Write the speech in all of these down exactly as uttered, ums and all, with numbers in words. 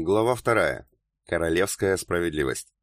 Глава вторая. Королевская справедливость.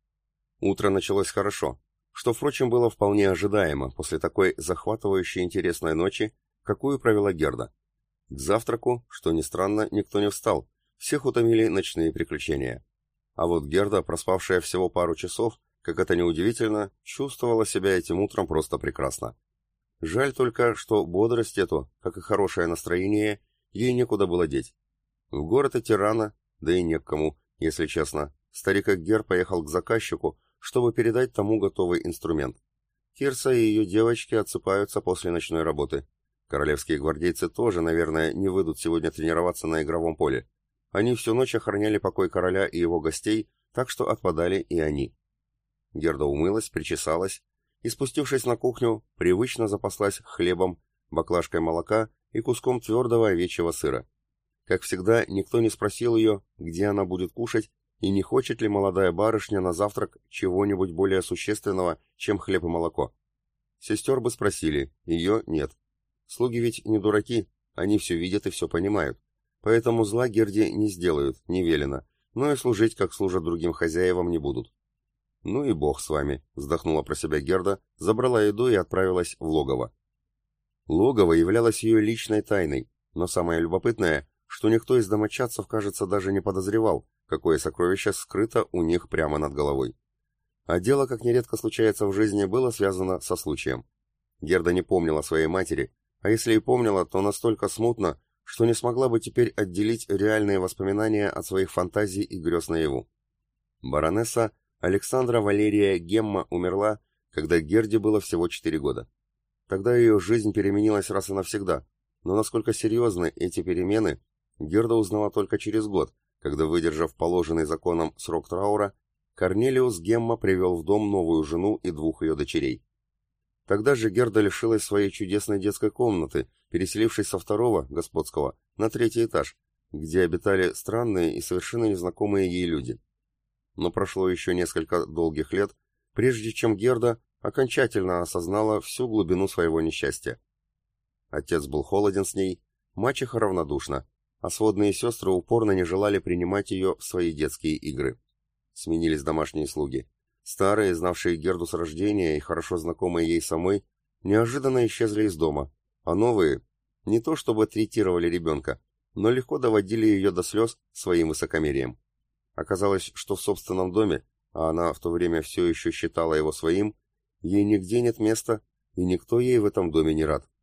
Утро началось хорошо, что, впрочем, было вполне ожидаемо после такой захватывающей интересной ночи, какую провела Герда. К завтраку, что ни странно, никто не встал, всех утомили ночные приключения. А вот Герда, проспавшая всего пару часов, как это ни удивительно, чувствовала себя этим утром просто прекрасно. Жаль только, что бодрость эту, как и хорошее настроение, ей некуда было деть. В город идти рано, да и не к кому, если честно. Старик Гер поехал к заказчику, чтобы передать тому готовый инструмент. Кирса и ее девочки отсыпаются после ночной работы. Королевские гвардейцы тоже, наверное, не выйдут сегодня тренироваться на игровом поле. Они всю ночь охраняли покой короля и его гостей, так что отпадали и они. Герда умылась, причесалась и, спустившись на кухню, привычно запаслась хлебом, баклажкой молока и куском твердого овечьего сыра. Как всегда, никто не спросил ее, где она будет кушать, и не хочет ли молодая барышня на завтрак чего-нибудь более существенного, чем хлеб и молоко. Сестер бы спросили, ее нет. Слуги ведь не дураки, они все видят и все понимают. Поэтому зла Герде не сделают, не велено, но и служить, как служат другим хозяевам, не будут. «Ну и бог с вами», — вздохнула про себя Герда, забрала еду и отправилась в логово. Логово являлось ее личной тайной, но самое любопытное — что никто из домочадцев, кажется, даже не подозревал, какое сокровище скрыто у них прямо над головой. А дело, как нередко случается в жизни, было связано со случаем. Герда не помнила своей матери, а если и помнила, то настолько смутно, что не смогла бы теперь отделить реальные воспоминания от своих фантазий и грез наяву. Баронесса Александра Валерия Гемма умерла, когда Герде было всего четыре года. Тогда ее жизнь переменилась раз и навсегда, но насколько серьезны эти перемены, Герда узнала только через год, когда, выдержав положенный законом срок траура, Корнелиус Гемма привел в дом новую жену и двух ее дочерей. Тогда же Герда лишилась своей чудесной детской комнаты, переселившись со второго, господского, на третий этаж, где обитали странные и совершенно незнакомые ей люди. Но прошло еще несколько долгих лет, прежде чем Герда окончательно осознала всю глубину своего несчастья. Отец был холоден с ней, мачеха равнодушна, а сводные сестры упорно не желали принимать ее в свои детские игры. Сменились домашние слуги. Старые, знавшие Герду с рождения и хорошо знакомые ей самой, неожиданно исчезли из дома, а новые не то чтобы третировали ребенка, но легко доводили ее до слез своим высокомерием. Оказалось, что в собственном доме, а она в то время все еще считала его своим, ей нигде нет места, и никто ей в этом доме не рад.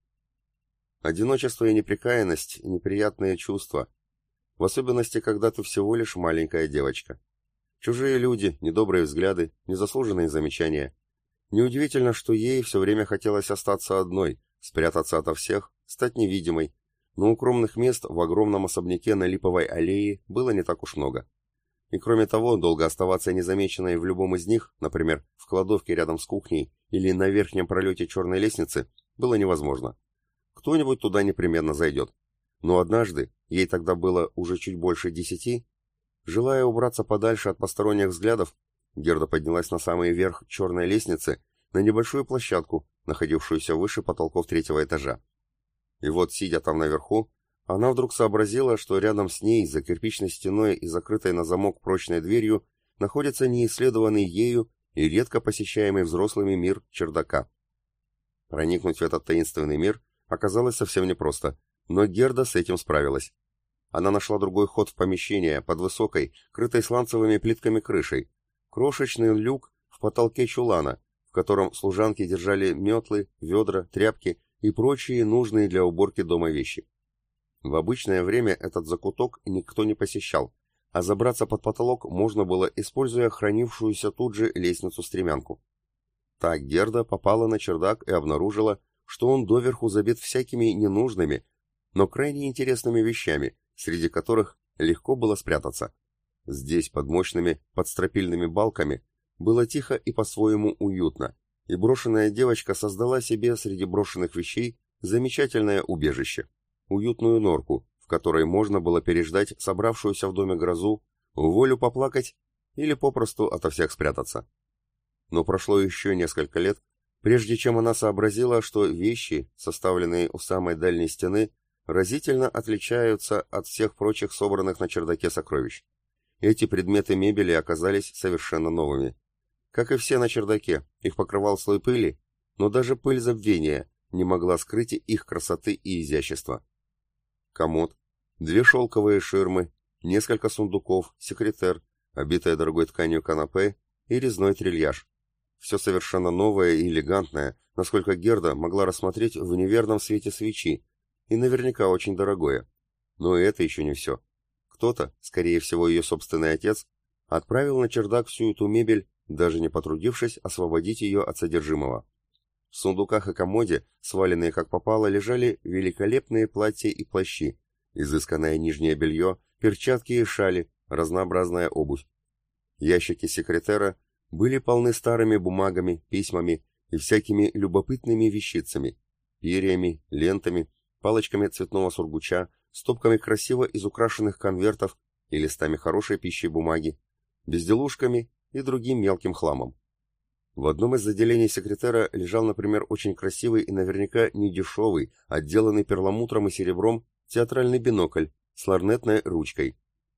Одиночество и неприкаянность — неприятные чувства, в особенности, когда ты всего лишь маленькая девочка. Чужие люди, недобрые взгляды, незаслуженные замечания. Неудивительно, что ей все время хотелось остаться одной, спрятаться ото всех, стать невидимой, но укромных мест в огромном особняке на Липовой аллее было не так уж много. И кроме того, долго оставаться незамеченной в любом из них, например, в кладовке рядом с кухней или на верхнем пролете черной лестницы, было невозможно. Кто-нибудь туда непременно зайдет. Но однажды, ей тогда было уже чуть больше десяти, желая убраться подальше от посторонних взглядов, Герда поднялась на самый верх черной лестницы, на небольшую площадку, находившуюся выше потолков третьего этажа. И вот, сидя там наверху, она вдруг сообразила, что рядом с ней, за кирпичной стеной и закрытой на замок прочной дверью, находится неисследованный ею и редко посещаемый взрослыми мир чердака. Проникнуть в этот таинственный мир оказалось совсем непросто, но Герда с этим справилась. Она нашла другой ход в помещение под высокой, крытой сланцевыми плитками крышей, крошечный люк в потолке чулана, в котором служанки держали метлы, ведра, тряпки и прочие нужные для уборки дома вещи. В обычное время этот закуток никто не посещал, а забраться под потолок можно было, используя хранившуюся тут же лестницу-стремянку. Так Герда попала на чердак и обнаружила, что он доверху забит всякими ненужными, но крайне интересными вещами, среди которых легко было спрятаться. Здесь, под мощными подстропильными балками, было тихо и по-своему уютно, и брошенная девочка создала себе среди брошенных вещей замечательное убежище, уютную норку, в которой можно было переждать собравшуюся в доме грозу, волю поплакать или попросту ото всех спрятаться. Но прошло еще несколько лет, прежде чем она сообразила, что вещи, составленные у самой дальней стены, разительно отличаются от всех прочих собранных на чердаке сокровищ. Эти предметы мебели оказались совершенно новыми. Как и все на чердаке, их покрывал слой пыли, но даже пыль забвения не могла скрыть их красоты и изящества. Комод, две шелковые ширмы, несколько сундуков, секретер, обитая дорогой тканью канапе и резной трильяж. Все совершенно новое и элегантное, насколько Герда могла рассмотреть в неверном свете свечи, и наверняка очень дорогое. Но и это еще не все. Кто-то, скорее всего ее собственный отец, отправил на чердак всю эту мебель, даже не потрудившись освободить ее от содержимого. В сундуках и комоде, сваленные как попало, лежали великолепные платья и плащи, изысканное нижнее белье, перчатки и шали, разнообразная обувь. Ящики секретера были полны старыми бумагами, письмами и всякими любопытными вещицами, перьями, лентами, палочками цветного сургуча, стопками красиво изукрашенных конвертов и листами хорошей пищи бумаги, безделушками и другим мелким хламом. В одном из отделений секретера лежал, например, очень красивый и наверняка недешевый, отделанный перламутром и серебром, театральный бинокль с лорнетной ручкой.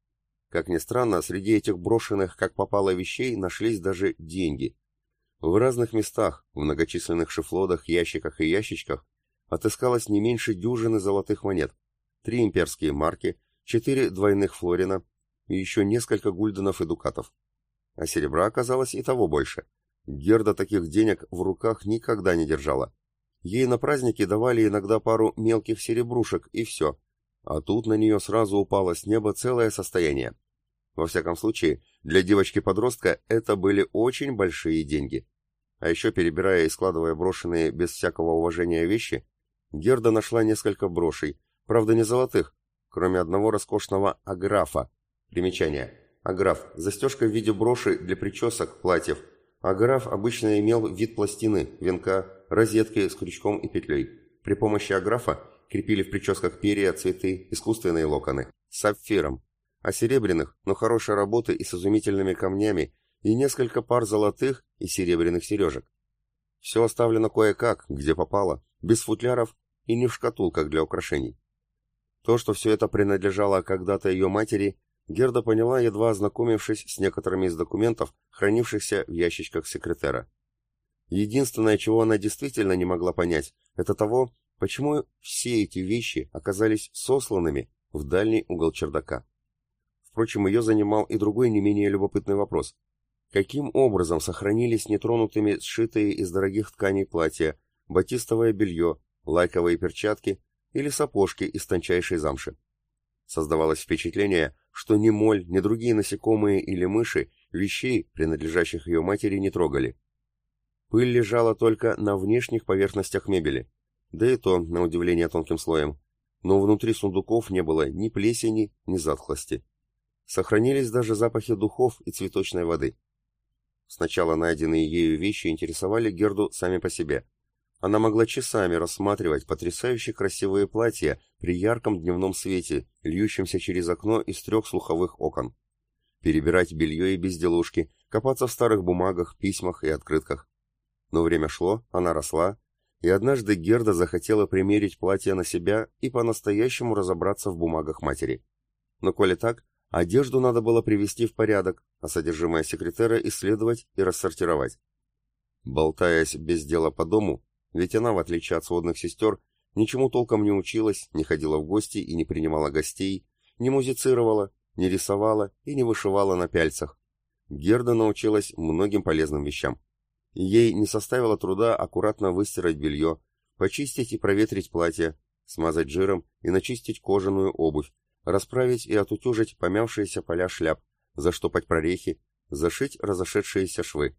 Как ни странно, среди этих брошенных, как попало, вещей нашлись даже деньги. В разных местах, в многочисленных шифлодах, ящиках и ящичках отыскалось не меньше дюжины золотых монет, три имперские марки, четыре двойных флорина и еще несколько гульденов и дукатов. А серебра оказалось и того больше. Герда таких денег в руках никогда не держала. Ей на праздники давали иногда пару мелких серебрушек и все, а тут на нее сразу упало с неба целое состояние. Во всяком случае, для девочки-подростка это были очень большие деньги. А еще, перебирая и складывая брошенные без всякого уважения вещи, Герда нашла несколько брошей, правда не золотых, кроме одного роскошного аграфа. Примечание. Аграф – застежка в виде броши для причесок, платьев. Аграф обычно имел вид пластины, венка, розетки с крючком и петлей. При помощи аграфа крепили в прическах перья, цветы, искусственные локоны. С сапфиром. А серебряных, но хорошей работы и с изумительными камнями, и несколько пар золотых и серебряных сережек. Все оставлено кое-как, где попало, без футляров и не в шкатулках для украшений. То, что все это принадлежало когда-то ее матери, Герда поняла, едва ознакомившись с некоторыми из документов, хранившихся в ящичках секретера. Единственное, чего она действительно не могла понять, это того, почему все эти вещи оказались сосланными в дальний угол чердака. Впрочем, ее занимал и другой не менее любопытный вопрос. Каким образом сохранились нетронутыми сшитые из дорогих тканей платья, батистовое белье, лайковые перчатки или сапожки из тончайшей замши? Создавалось впечатление, что ни моль, ни другие насекомые или мыши вещей, принадлежащих ее матери, не трогали. Пыль лежала только на внешних поверхностях мебели, да и то, на удивление, тонким слоем, но внутри сундуков не было ни плесени, ни затхлости. Сохранились даже запахи духов и цветочной воды. Сначала найденные ею вещи интересовали Герду сами по себе. Она могла часами рассматривать потрясающе красивые платья при ярком дневном свете, льющемся через окно из трех слуховых окон. Перебирать белье и безделушки, копаться в старых бумагах, письмах и открытках. Но время шло, она росла, и однажды Герда захотела примерить платье на себя и по-настоящему разобраться в бумагах матери. Но коли так, одежду надо было привести в порядок, а содержимое секретера исследовать и рассортировать. Болтаясь без дела по дому, ведь она, в отличие от сводных сестер, ничему толком не училась, не ходила в гости и не принимала гостей, не музицировала, не рисовала и не вышивала на пяльцах. Герда научилась многим полезным вещам. Ей не составило труда аккуратно выстирать белье, почистить и проветрить платье, смазать жиром и начистить кожаную обувь, расправить и отутюжить помявшиеся поля шляп, заштопать прорехи, зашить разошедшиеся швы.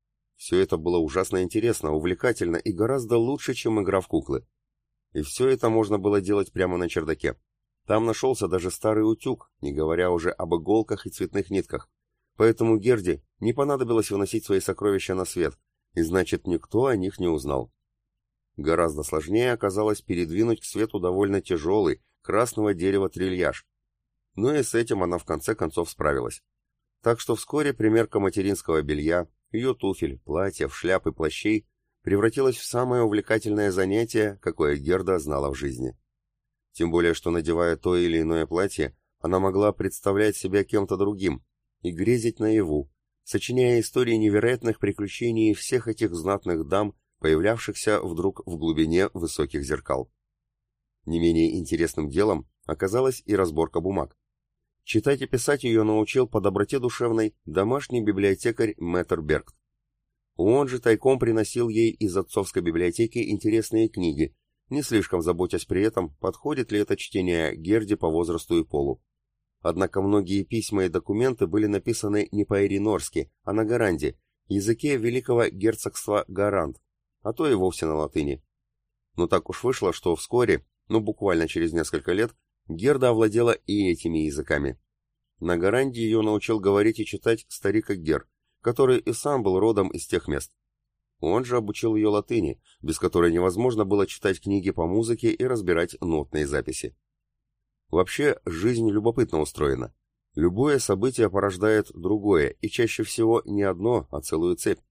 Все это было ужасно интересно, увлекательно и гораздо лучше, чем игра в куклы. И все это можно было делать прямо на чердаке. Там нашелся даже старый утюг, не говоря уже об иголках и цветных нитках. Поэтому Герде не понадобилось выносить свои сокровища на свет, и значит, никто о них не узнал. Гораздо сложнее оказалось передвинуть к свету довольно тяжелый, красного дерева трильяж. Но и с этим она в конце концов справилась. Так что вскоре примерка материнского белья, ее туфель, платьев, шляп и плащей превратилась в самое увлекательное занятие, какое Герда знала в жизни. Тем более, что, надевая то или иное платье, она могла представлять себя кем-то другим, и грезить наяву, сочиняя истории невероятных приключений всех этих знатных дам, появлявшихся вдруг в глубине высоких зеркал. Не менее интересным делом оказалась и разборка бумаг. Читать и писать ее научил по доброте душевной домашний библиотекарь мэтр Бергт. Он же тайком приносил ей из отцовской библиотеки интересные книги, не слишком заботясь при этом, подходит ли это чтение Герде по возрасту и полу. Однако многие письма и документы были написаны не по-эринорски, а на гаранде, языке великого герцогства Гарант, а то и вовсе на латыни. Но так уж вышло, что вскоре, ну буквально через несколько лет, Герда овладела и этими языками. На гаранде ее научил говорить и читать старик Гер, который и сам был родом из тех мест. Он же обучил ее латыни, без которой невозможно было читать книги по музыке и разбирать нотные записи. Вообще, жизнь любопытно устроена. Любое событие порождает другое, и чаще всего не одно, а целую цепь.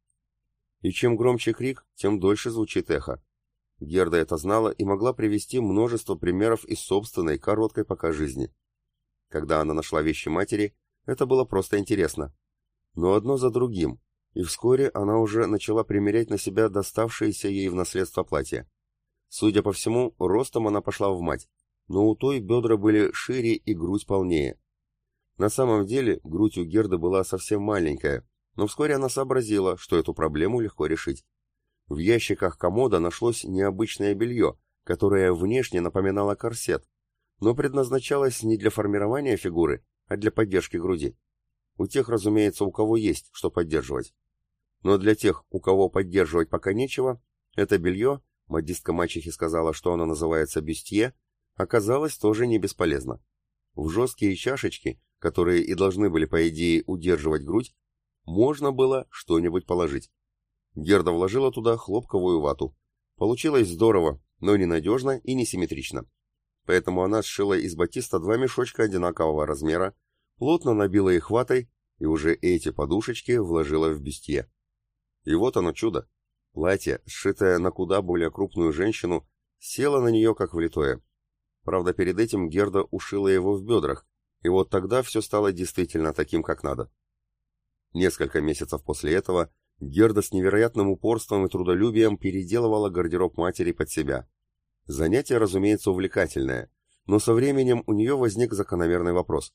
И чем громче крик, тем дольше звучит эхо. Герда это знала и могла привести множество примеров из собственной, короткой пока жизни. Когда она нашла вещи матери, это было просто интересно. Но одно за другим, и вскоре она уже начала примерять на себя доставшееся ей в наследство платье. Судя по всему, ростом она пошла в мать, но у той бедра были шире и грудь полнее. На самом деле, грудь у Герды была совсем маленькая, но вскоре она сообразила, что эту проблему легко решить. В ящиках комода нашлось необычное белье, которое внешне напоминало корсет, но предназначалось не для формирования фигуры, а для поддержки груди. У тех, разумеется, у кого есть, что поддерживать. Но для тех, у кого поддерживать пока нечего, это белье, модистка мачехи сказала, что оно называется бюстье, оказалось тоже не бесполезно. В жесткие чашечки, которые и должны были, по идее, удерживать грудь, можно было что-нибудь положить. Герда вложила туда хлопковую вату. Получилось здорово, но ненадежно и несимметрично. Поэтому она сшила из батиста два мешочка одинакового размера, плотно набила их ватой и уже эти подушечки вложила в бюстье. И вот оно чудо. Платье, сшитое на куда более крупную женщину, село на нее как влитое. Правда, перед этим Герда ушила его в бедрах, и вот тогда все стало действительно таким, как надо. Несколько месяцев после этого Герда с невероятным упорством и трудолюбием переделывала гардероб матери под себя. Занятие, разумеется, увлекательное, но со временем у нее возник закономерный вопрос.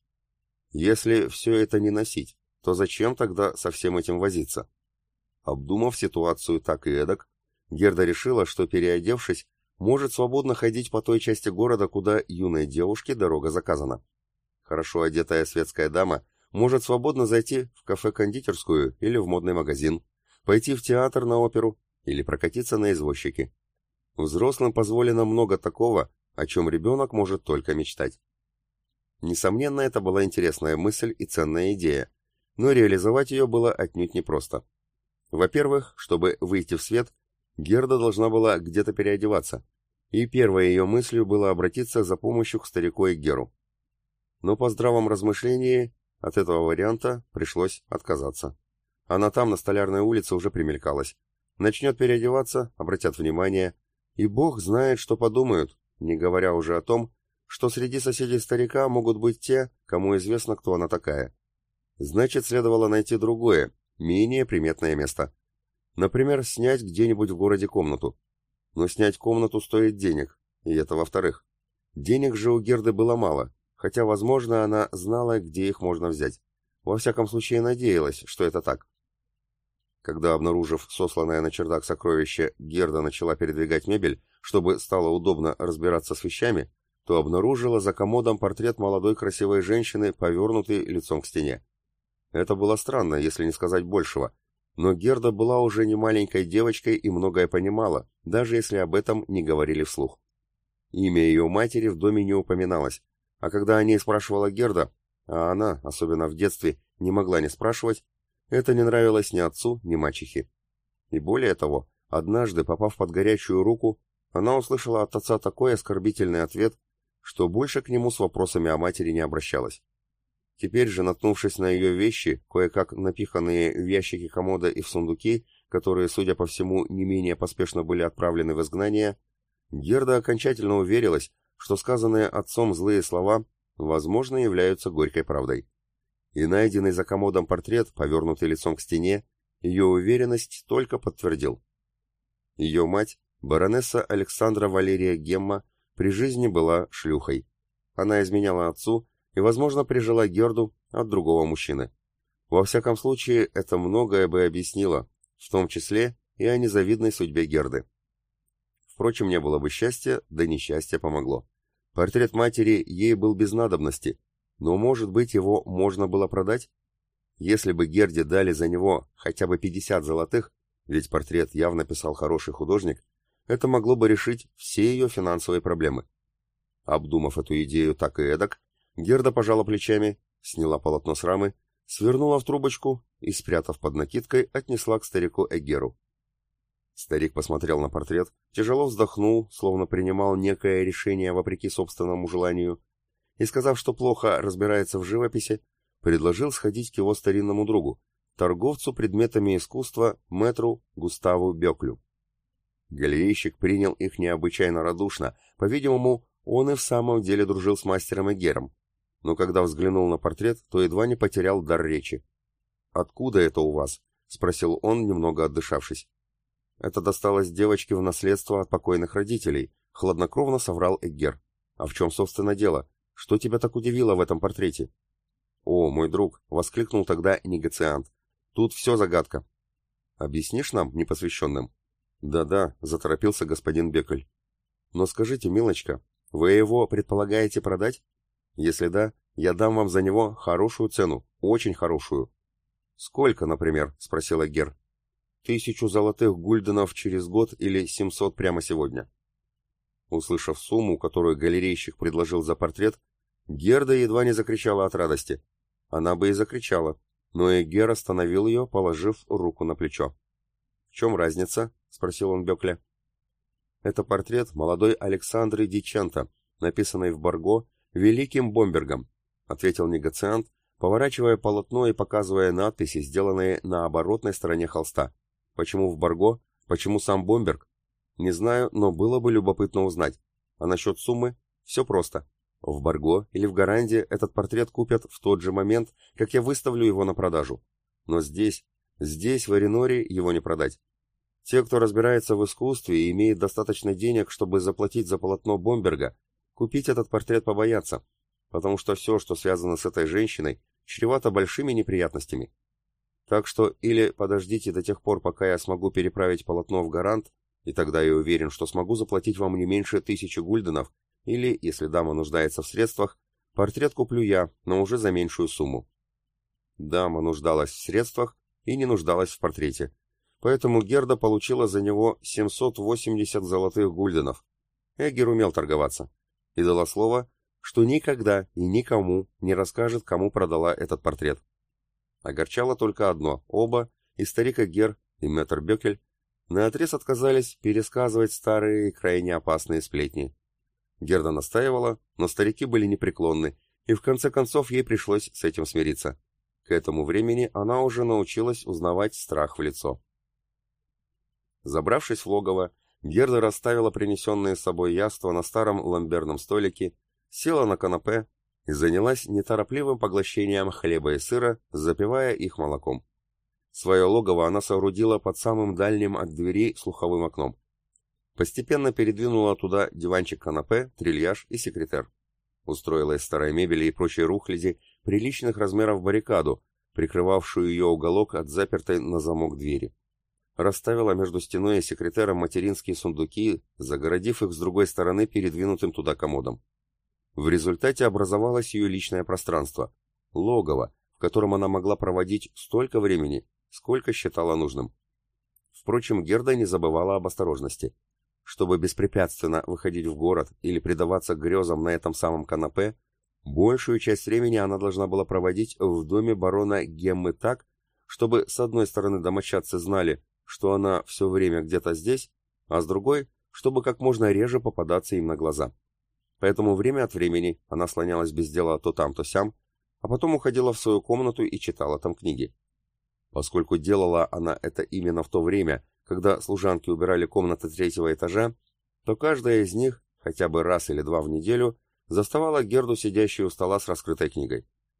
Если все это не носить, то зачем тогда со всем этим возиться? Обдумав ситуацию так и эдак, Герда решила, что, переодевшись, может свободно ходить по той части города, куда юной девушке дорога заказана. Хорошо одетая светская дама может свободно зайти в кафе-кондитерскую или в модный магазин, пойти в театр, на оперу или прокатиться на извозчике. Взрослым позволено много такого, о чем ребенок может только мечтать. Несомненно, это была интересная мысль и ценная идея, но реализовать ее было отнюдь непросто. Во-первых, чтобы выйти в свет, Герда должна была где-то переодеваться, и первой ее мыслью было обратиться за помощью к старику Эггеру. Но по здравом размышлении от этого варианта пришлось отказаться. Она там, на Столярной улице, уже примелькалась. Начнет переодеваться, обратят внимание, и бог знает, что подумают, не говоря уже о том, что среди соседей старика могут быть те, кому известно, кто она такая. Значит, следовало найти другое, менее приметное место. Например, снять где-нибудь в городе комнату. Но снять комнату стоит денег, и это во-вторых. Денег же у Герды было мало, хотя, возможно, она знала, где их можно взять. Во всяком случае, надеялась, что это так. Когда, обнаружив сосланное на чердак сокровище, Герда начала передвигать мебель, чтобы стало удобно разбираться с вещами, то обнаружила за комодом портрет молодой красивой женщины, повернутый лицом к стене. Это было странно, если не сказать большего, но Герда была уже не маленькой девочкой и многое понимала, даже если об этом не говорили вслух. Имя ее матери в доме не упоминалось, а когда о ней спрашивала Герда, а она, особенно в детстве, не могла не спрашивать, это не нравилось ни отцу, ни мачехе. И более того, однажды, попав под горячую руку, она услышала от отца такой оскорбительный ответ, что больше к нему с вопросами о матери не обращалась. Теперь же, наткнувшись на ее вещи, кое-как напиханные в ящики комода и в сундуки, которые, судя по всему, не менее поспешно были отправлены в изгнание, Герда окончательно уверилась, что сказанные отцом злые слова, возможно, являются горькой правдой. и найденный за комодом портрет, повернутый лицом к стене, ее уверенность только подтвердил. Ее мать, баронесса Александра Валерия Гемма, при жизни была шлюхой. Она изменяла отцу и, возможно, прижила Герду от другого мужчины. Во всяком случае, это многое бы объяснило, в том числе и о незавидной судьбе Герды. Впрочем, не было бы счастья, да несчастье помогло. Портрет матери ей был без надобности, но, может быть, его можно было продать? Если бы Герде дали за него хотя бы пятьдесят золотых, ведь портрет явно писал хороший художник, это могло бы решить все ее финансовые проблемы. Обдумав эту идею так и эдак, Герда пожала плечами, сняла полотно с рамы, свернула в трубочку и, спрятав под накидкой, отнесла к старику Эггеру. Старик посмотрел на портрет, тяжело вздохнул, словно принимал некое решение вопреки собственному желанию, и, сказав, что плохо разбирается в живописи, предложил сходить к его старинному другу, торговцу предметами искусства мэтру Густаву Беклю. Галерейщик принял их необычайно радушно, по-видимому, он и в самом деле дружил с мастером Эггером, но когда взглянул на портрет, то едва не потерял дар речи. «Откуда это у вас?» — спросил он, немного отдышавшись. «Это досталось девочке в наследство от покойных родителей», — хладнокровно соврал Эггер. «А в чем, собственно, дело? Что тебя так удивило в этом портрете?» «О, мой друг!» — воскликнул тогда негациант. «Тут все загадка». «Объяснишь нам, непосвященным?» «Да-да», — заторопился господин Бекль. «Но скажите, милочка, вы его предполагаете продать? Если да, я дам вам за него хорошую цену, очень хорошую». «Сколько, например?» — спросил Эггер. «Тысячу золотых гульденов через год или семьсот прямо сегодня». Услышав сумму, которую галерейщик предложил за портрет, Герда едва не закричала от радости. Она бы и закричала, но Эггер остановил ее, положив руку на плечо. «В чем разница?» — спросил он Бекля. «Это портрет молодой Александры Диченто, написанный в Борго великим Бомбергом», — ответил негациант, поворачивая полотно и показывая надписи, сделанные на оборотной стороне холста. «Почему в Борго? Почему сам Бомберг? Не знаю, но было бы любопытно узнать. А насчет суммы? Все просто. В Борго или в Гаранде этот портрет купят в тот же момент, как я выставлю его на продажу. Но здесь, здесь, в Эреноре, его не продать. Те, кто разбирается в искусстве и имеет достаточно денег, чтобы заплатить за полотно Бомберга, купить этот портрет побоятся, потому что все, что связано с этой женщиной, чревато большими неприятностями. Так что или подождите до тех пор, пока я смогу переправить полотно в Гарант, и тогда я уверен, что смогу заплатить вам не меньше тысячи гульденов, или, если дама нуждается в средствах, портрет куплю я, но уже за меньшую сумму». Дама нуждалась в средствах и не нуждалась в портрете, поэтому Герда получила за него семьсот восемьдесят золотых гульденов. Эггер умел торговаться и дала слово, что никогда и никому не расскажет, кому продала этот портрет. Огорчало только одно: оба, и старик Эггер, и мэтр Бекель, наотрез отказались пересказывать старые и крайне опасные сплетни. Герда настаивала, но старики были непреклонны, и в конце концов ей пришлось с этим смириться. К этому времени она уже научилась узнавать страх в лицо. Забравшись в логово, Герда расставила принесенные с собой яства на старом ламберном столике, села на канапе и занялась неторопливым поглощением хлеба и сыра, запивая их молоком. Свое логово она соорудила под самым дальним от двери слуховым окном. Постепенно передвинула туда диванчик-канапе, трильяж и секретер. Устроила из старой мебели и прочей рухляди приличных размеров баррикаду, прикрывавшую ее уголок от запертой на замок двери. Расставила между стеной и секретером материнские сундуки, загородив их с другой стороны передвинутым туда комодом. В результате образовалось ее личное пространство, логово, в котором она могла проводить столько времени, сколько считала нужным. Впрочем, Герда не забывала об осторожности. Чтобы беспрепятственно выходить в город или предаваться грезам на этом самом канапе, большую часть времени она должна была проводить в доме барона Геммы так, чтобы с одной стороны домочадцы знали, что она все время где-то здесь, а с другой, чтобы как можно реже попадаться им на глаза. Поэтому время от времени она слонялась без дела то там, то сям, а потом уходила в свою комнату и читала там книги. Поскольку делала она это именно в то время, когда служанки убирали комнаты третьего этажа, то каждая из них, хотя бы раз или два в неделю, заставала Герду сидящей у стола с раскрытой книгой.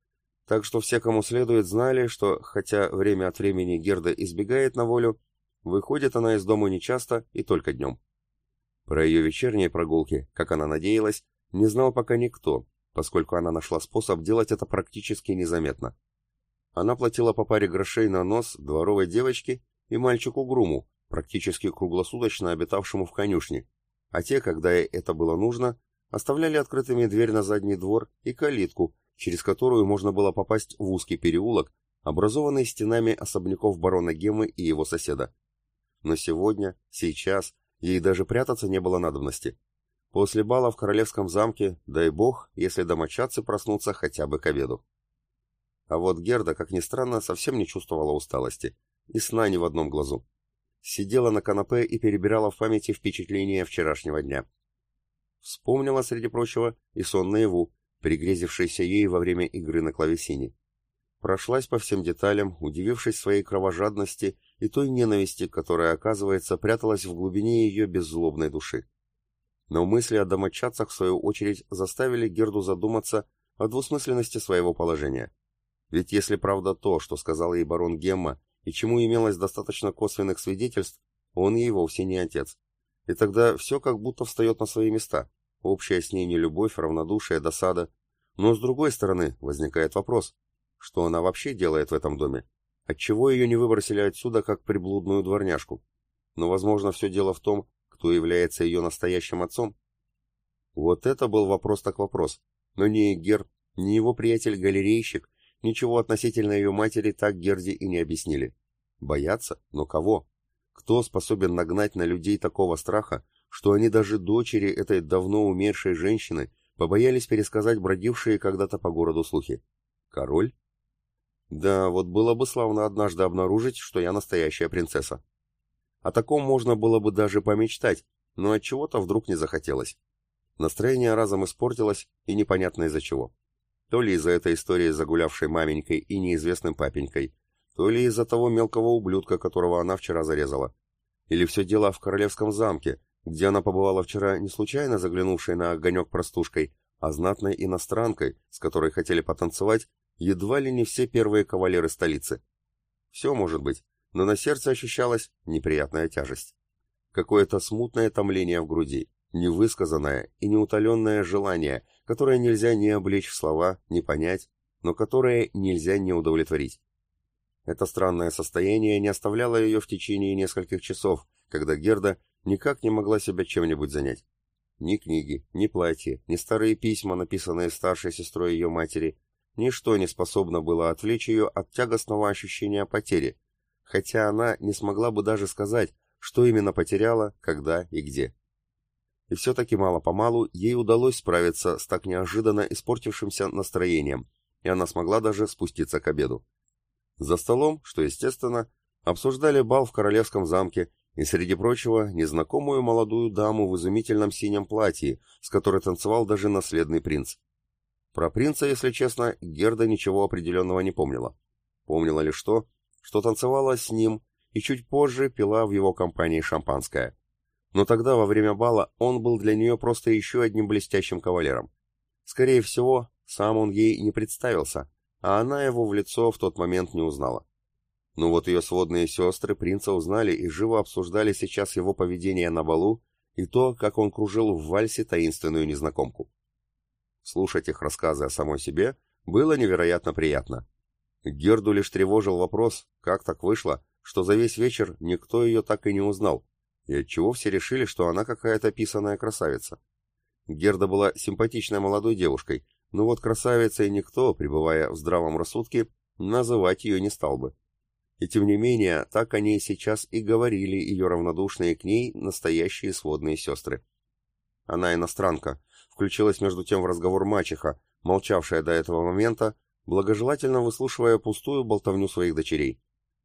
так что все, кому следует, знали, что, хотя время от времени Герда избегает на волю, выходит она из дома нечасто и только днем. Про ее вечерние прогулки, как она надеялась, не знал пока никто, поскольку она нашла способ делать это практически незаметно. Она платила по паре грошей на нос дворовой девочке и мальчику-груму, практически круглосуточно обитавшему в конюшне, а те, когда ей это было нужно, оставляли открытыми дверь на задний двор и калитку, через которую можно было попасть в узкий переулок, образованный стенами особняков барона Геммы и его соседа. Но сегодня, сейчас, ей даже прятаться не было надобности. После бала в королевском замке, дай бог, если домочадцы проснутся хотя бы к обеду. А вот Герда, как ни странно, совсем не чувствовала усталости, и сна ни в одном глазу. Сидела на канапе и перебирала в памяти впечатления вчерашнего дня. Вспомнила, среди прочего, и сон наяву, пригрезившийся ей во время игры на клавесине. Прошлась по всем деталям, удивившись своей кровожадности и той ненависти, которая, оказывается, пряталась в глубине ее беззлобной души. Но мысли о домочадцах, в свою очередь, заставили Герду задуматься о двусмысленности своего положения. Ведь если правда то, что сказал ей барон Гемма, и чему имелось достаточно косвенных свидетельств, он ей вовсе не отец. И тогда все как будто встает на свои места. Общая с ней нелюбовь, равнодушие, досада. Но с другой стороны возникает вопрос, что она вообще делает в этом доме? Отчего ее не выбросили отсюда, как приблудную дворняжку? Но, возможно, все дело в том, кто является ее настоящим отцом. Вот это был вопрос так вопрос. Но ни Герд, ни его приятель-галерейщик ничего относительно ее матери так Герде и не объяснили. Бояться? Но кого? Кто способен нагнать на людей такого страха, что они даже дочери этой давно умершей женщины побоялись пересказать бродившие когда-то по городу слухи? Король? Да, вот было бы славно однажды обнаружить, что я настоящая принцесса. О таком можно было бы даже помечтать, но от чего-то вдруг не захотелось. Настроение разом испортилось, и непонятно из-за чего. То ли из-за этой истории с загулявшей маменькой и неизвестным папенькой, то ли из-за того мелкого ублюдка, которого она вчера зарезала. Или все дело в королевском замке, где она побывала вчера не случайно заглянувшей на огонек простушкой, а знатной иностранкой, с которой хотели потанцевать едва ли не все первые кавалеры столицы. Все может быть, но на сердце ощущалась неприятная тяжесть. Какое-то смутное томление в груди, невысказанное и неутоленное желание, которое нельзя ни облечь в слова, ни понять, но которое нельзя не удовлетворить. Это странное состояние не оставляло ее в течение нескольких часов, когда Герда никак не могла себя чем-нибудь занять. Ни книги, ни платье, ни старые письма, написанные старшей сестрой ее матери, ничто не способно было отвлечь ее от тягостного ощущения потери, хотя она не смогла бы даже сказать, что именно потеряла, когда и где. И все-таки мало-помалу ей удалось справиться с так неожиданно испортившимся настроением, и она смогла даже спуститься к обеду. За столом, что естественно, обсуждали бал в королевском замке и, среди прочего, незнакомую молодую даму в изумительном синем платье, с которой танцевал даже наследный принц. Про принца, если честно, Герда ничего определенного не помнила. Помнила лишь то, что танцевала с ним и чуть позже пила в его компании шампанское. Но тогда, во время бала, он был для нее просто еще одним блестящим кавалером. Скорее всего, сам он ей не представился, а она его в лицо в тот момент не узнала. Но вот ее сводные сестры принца узнали и живо обсуждали сейчас его поведение на балу и то, как он кружил в вальсе таинственную незнакомку. Слушать их рассказы о самой себе было невероятно приятно. Герду лишь тревожил вопрос, как так вышло, что за весь вечер никто ее так и не узнал, и отчего все решили, что она какая-то писаная красавица. Герда была симпатичной молодой девушкой, но вот красавицей никто, пребывая в здравом рассудке, называть ее не стал бы. И тем не менее, так о ней сейчас и говорили ее равнодушные к ней настоящие сводные сестры. Она иностранка, включилась между тем в разговор мачеха, молчавшая до этого момента, благожелательно выслушивая пустую болтовню своих дочерей.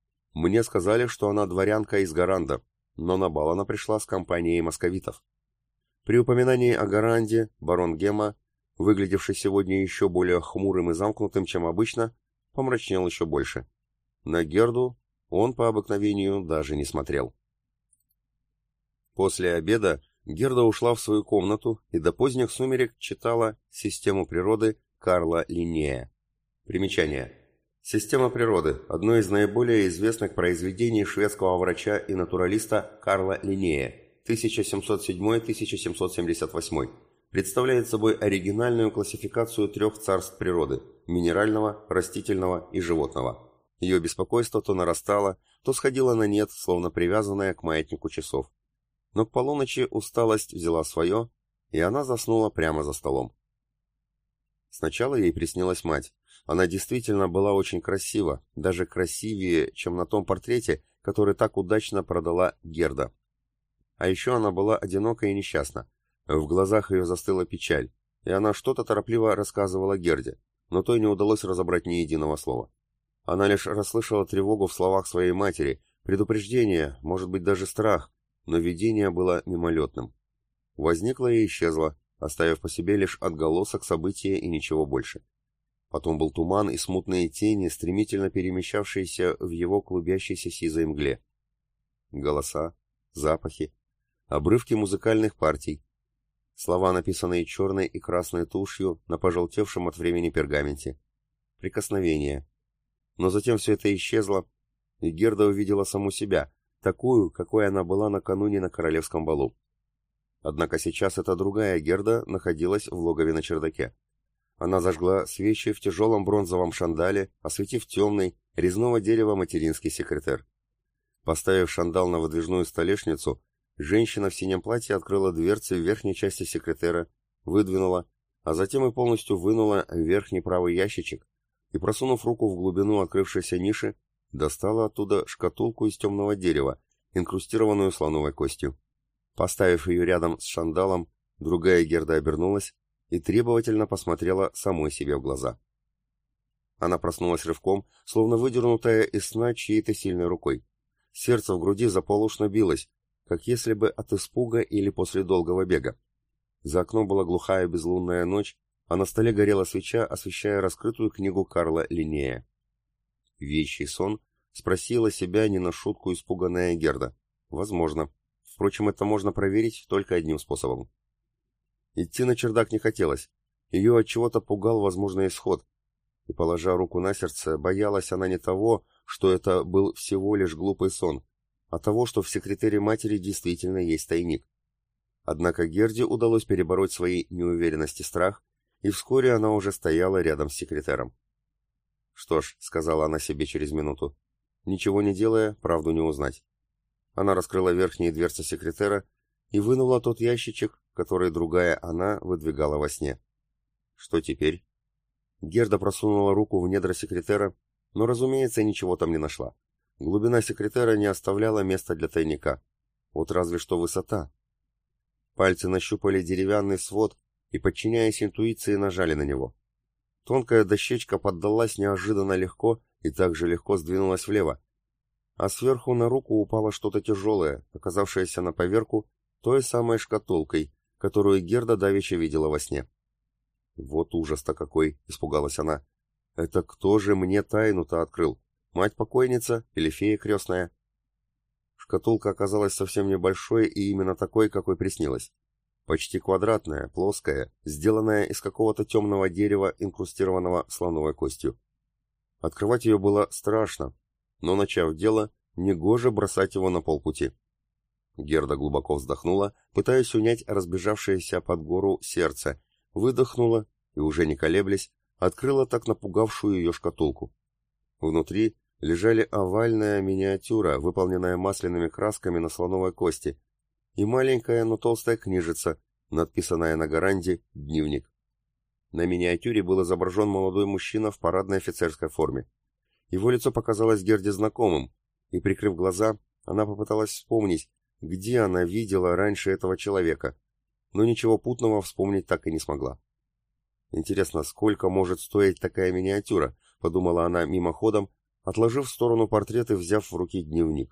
Мне сказали, что она дворянка из Гаранда, но на бал она пришла с компанией московитов. При упоминании о Гаранде барон Гемма, выглядевший сегодня еще более хмурым и замкнутым, чем обычно, помрачнел еще больше. На Герду он по обыкновению даже не смотрел. После обеда Герда ушла в свою комнату и до поздних сумерек читала «Систему природы» Карла Линнея. Примечание. Система природы – одно из наиболее известных произведений шведского врача и натуралиста Карла Линнея тысяча семьсот седьмой — тысяча семьсот семьдесят восьмой. Представляет собой оригинальную классификацию трех царств природы – минерального, растительного и животного. Ее беспокойство то нарастало, то сходило на нет, словно привязанное к маятнику часов. Но к полуночи усталость взяла свое, и она заснула прямо за столом. Сначала ей приснилась мать. Она действительно была очень красива, даже красивее, чем на том портрете, который так удачно продала Герда. А еще она была одинока и несчастна. В глазах ее застыла печаль, и она что-то торопливо рассказывала Герде, но той не удалось разобрать ни единого слова. Она лишь расслышала тревогу в словах своей матери, предупреждение, может быть даже страх, но видение было мимолетным. Возникло и исчезло, оставив по себе лишь отголосок события и ничего больше. Потом был туман и смутные тени, стремительно перемещавшиеся в его клубящейся сизой мгле. Голоса, запахи, обрывки музыкальных партий, слова, написанные черной и красной тушью на пожелтевшем от времени пергаменте, прикосновения. Но затем все это исчезло, и Герда увидела саму себя, такую, какой она была накануне на королевском балу. Однако сейчас эта другая Герда находилась в логове на чердаке. Она зажгла свечи в тяжелом бронзовом шандале, осветив темный, резного дерева материнский секретер. Поставив шандал на выдвижную столешницу, женщина в синем платье открыла дверцы в верхней части секретера, выдвинула, а затем и полностью вынула верхний правый ящичек и, просунув руку в глубину открывшейся ниши, достала оттуда шкатулку из темного дерева, инкрустированную слоновой костью. Поставив ее рядом с шандалом, другая Герда обернулась и требовательно посмотрела самой себе в глаза. Она проснулась рывком, словно выдернутая из сна чьей-то сильной рукой. Сердце в груди заполошно билось, как если бы от испуга или после долгого бега. За окном была глухая безлунная ночь, а на столе горела свеча, освещая раскрытую книгу Карла Линнея. «Вещий сон?» — спросила себя не на шутку испуганная Герда. «Возможно. Впрочем, это можно проверить только одним способом». Идти на чердак не хотелось. Ее от чего-то пугал возможный исход. И, положа руку на сердце, боялась она не того, что это был всего лишь глупый сон, а того, что в секретаре матери действительно есть тайник. Однако Герде удалось перебороть свои неуверенность и страх, и вскоре она уже стояла рядом с секретарем. «Что ж», — сказала она себе через минуту, — «ничего не делая, правду не узнать». Она раскрыла верхние дверцы секретера и вынула тот ящичек, который другая она выдвигала во сне. Что теперь? Герда просунула руку в недра секретера, но, разумеется, ничего там не нашла. Глубина секретера не оставляла места для тайника. Вот разве что высота. Пальцы нащупали деревянный свод и, подчиняясь интуиции, нажали на него. Тонкая дощечка поддалась неожиданно легко и также легко сдвинулась влево. А сверху на руку упало что-то тяжелое, оказавшееся на поверку той самой шкатулкой, которую Герда давеча видела во сне. «Вот ужас-то какой!» — испугалась она. «Это кто же мне тайну-то открыл? Мать-покойница или фея крестная?» Шкатулка оказалась совсем небольшой и именно такой, какой приснилась. Почти квадратная, плоская, сделанная из какого-то темного дерева, инкрустированного слоновой костью. Открывать ее было страшно, но, начав дело, негоже бросать его на полпути. Герда глубоко вздохнула, пытаясь унять разбежавшееся под гору сердце, выдохнула и, уже не колеблясь, открыла так напугавшую ее шкатулку. Внутри лежали овальная миниатюра, выполненная масляными красками на слоновой кости, и маленькая, но толстая книжица, надписанная на гаранде «Дневник». На миниатюре был изображен молодой мужчина в парадной офицерской форме. Его лицо показалось Герде знакомым, и, прикрыв глаза, она попыталась вспомнить, где она видела раньше этого человека, но ничего путного вспомнить так и не смогла. «Интересно, сколько может стоить такая миниатюра?» — подумала она мимоходом, отложив в сторону портрет и взяв в руки дневник.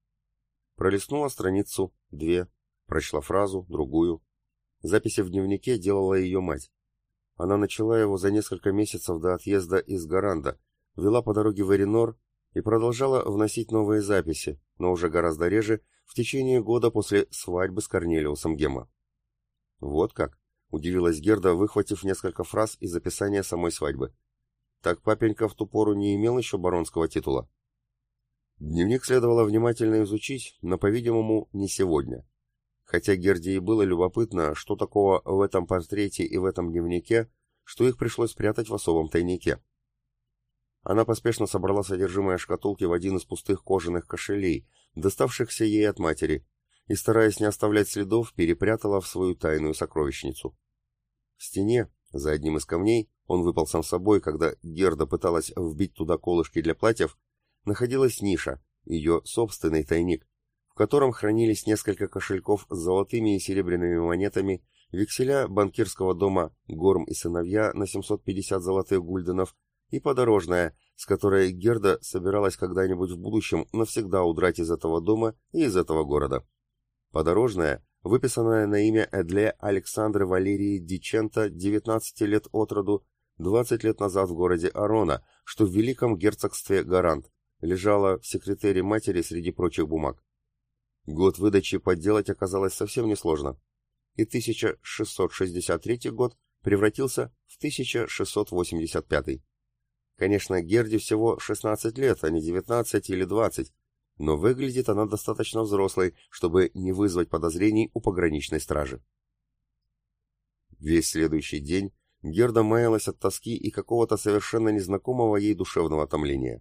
Пролистнула страницу, две, прочла фразу, другую. Записи в дневнике делала ее мать. Она начала его за несколько месяцев до отъезда из Гаранда, вела по дороге в Эринор и продолжала вносить новые записи, но уже гораздо реже, в течение года после свадьбы с Корнелиусом Гемма. «Вот как?» — удивилась Герда, выхватив несколько фраз из описания самой свадьбы. Так папенька в ту пору не имел еще баронского титула. Дневник следовало внимательно изучить, но, по-видимому, не сегодня. Хотя Герде и было любопытно, что такого в этом портрете и в этом дневнике, что их пришлось спрятать в особом тайнике. Она поспешно собрала содержимое шкатулки в один из пустых кожаных кошелей, доставшихся ей от матери, и, стараясь не оставлять следов, перепрятала в свою тайную сокровищницу. В стене, за одним из камней, он выпал сам собой, когда Герда пыталась вбить туда колышки для платьев, находилась ниша, ее собственный тайник, в котором хранились несколько кошельков с золотыми и серебряными монетами, векселя банкирского дома «Горм и сыновья» на семьсот пятьдесят золотых гульденов и подорожная, с которой Герда собиралась когда-нибудь в будущем навсегда удрать из этого дома и из этого города. Подорожная, выписанная на имя Эдле Александры Валерии Диченто, девятнадцати лет от роду, двадцать лет назад в городе Арона, что в Великом герцогстве Гарант, лежала в секретаре матери среди прочих бумаг. Год выдачи подделать оказалось совсем несложно, и тысяча шестьсот шестьдесят третий год превратился в тысяча шестьсот восемьдесят пятый. Конечно, Герде всего шестнадцать лет, а не девятнадцать или двадцать, но выглядит она достаточно взрослой, чтобы не вызвать подозрений у пограничной стражи. Весь следующий день Герда маялась от тоски и какого-то совершенно незнакомого ей душевного томления.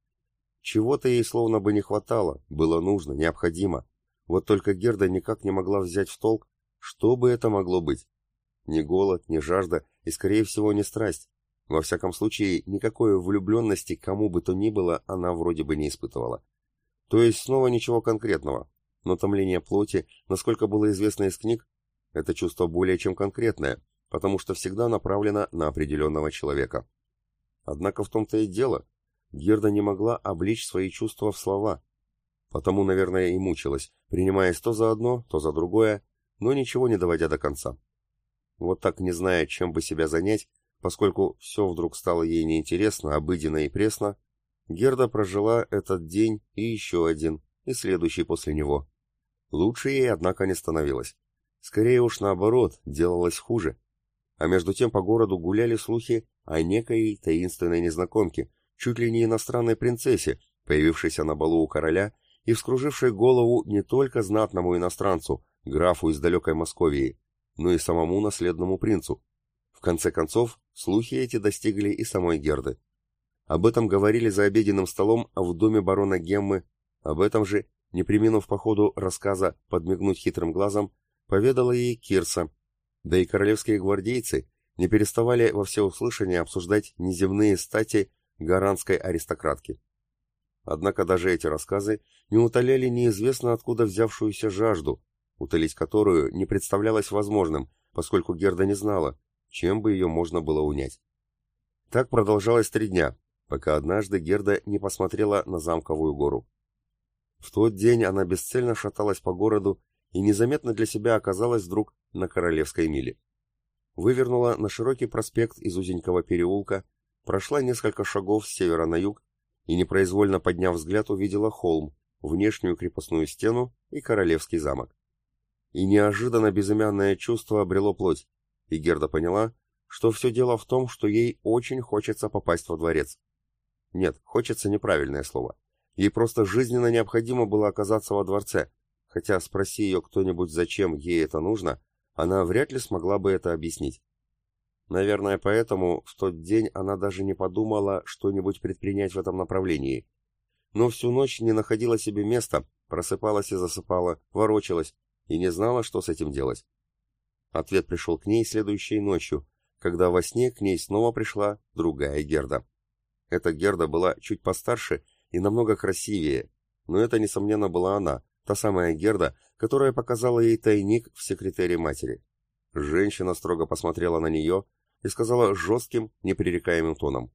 Чего-то ей словно бы не хватало, было нужно, необходимо. Вот только Герда никак не могла взять в толк, что бы это могло быть. Ни голод, ни жажда и, скорее всего, не страсть. Во всяком случае, никакой влюбленности кому бы то ни было она вроде бы не испытывала. То есть снова ничего конкретного, но томление плоти, насколько было известно из книг, это чувство более чем конкретное, потому что всегда направлено на определенного человека. Однако в том-то и дело, Герда не могла облечь свои чувства в слова, потому, наверное, и мучилась, принимаясь то за одно, то за другое, но ничего не доводя до конца. Вот так, не зная, чем бы себя занять, поскольку все вдруг стало ей неинтересно, обыденно и пресно, Герда прожила этот день и еще один, и следующий после него. Лучше ей, однако, не становилось. Скорее уж наоборот, делалось хуже. А между тем по городу гуляли слухи о некой таинственной незнакомке, чуть ли не иностранной принцессе, появившейся на балу у короля и вскружившей голову не только знатному иностранцу, графу из далекой Московии, но и самому наследному принцу. В конце концов, слухи эти достигли и самой Герды. Об этом говорили за обеденным столом в доме барона Геммы, об этом же, не преминув по ходу рассказа подмигнуть хитрым глазом, поведала ей Кирса, да и королевские гвардейцы не переставали во всеуслышание обсуждать неземные стати гаранской аристократки. Однако даже эти рассказы не утоляли неизвестно откуда взявшуюся жажду, утолить которую не представлялось возможным, поскольку Герда не знала, чем бы ее можно было унять. Так продолжалось три дня, пока однажды Герда не посмотрела на замковую гору. В тот день она бесцельно шаталась по городу и незаметно для себя оказалась вдруг на Королевской миле. Вывернула на широкий проспект из узенького переулка, прошла несколько шагов с севера на юг и, непроизвольно подняв взгляд, увидела холм, внешнюю крепостную стену и королевский замок. И неожиданно безымянное чувство обрело плоть, и Герда поняла, что все дело в том, что ей очень хочется попасть во дворец. Нет, хочется неправильное слово. Ей просто жизненно необходимо было оказаться во дворце, хотя спроси ее кто-нибудь, зачем ей это нужно, она вряд ли смогла бы это объяснить. Наверное, поэтому в тот день она даже не подумала что-нибудь предпринять в этом направлении. Но всю ночь не находила себе места, просыпалась и засыпала, ворочалась, и не знала, что с этим делать. Ответ пришел к ней следующей ночью, когда во сне к ней снова пришла другая Герда. Эта Герда была чуть постарше и намного красивее, но это, несомненно, была она, та самая Герда, которая показала ей тайник в секретаре матери. Женщина строго посмотрела на нее и сказала жестким, непререкаемым тоном: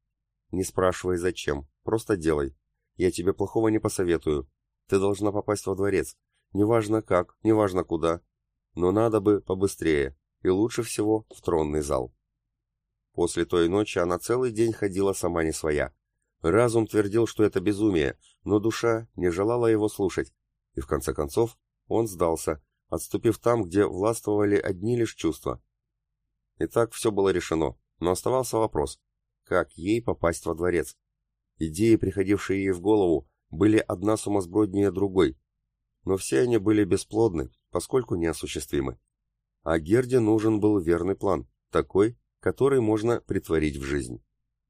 «Не спрашивай, зачем, просто делай. Я тебе плохого не посоветую. Ты должна попасть во дворец. Неважно как, неважно куда. Но надо бы побыстрее, и лучше всего в тронный зал». После той ночи она целый день ходила сама не своя. Разум твердил, что это безумие, но душа не желала его слушать, и в конце концов он сдался, отступив там, где властвовали одни лишь чувства. Итак, все было решено, но оставался вопрос: как ей попасть во дворец. Идеи, приходившие ей в голову, были одна сумасброднее другой, но все они были бесплодны, поскольку неосуществимы. А Герде нужен был верный план, такой, который можно притворить в жизнь.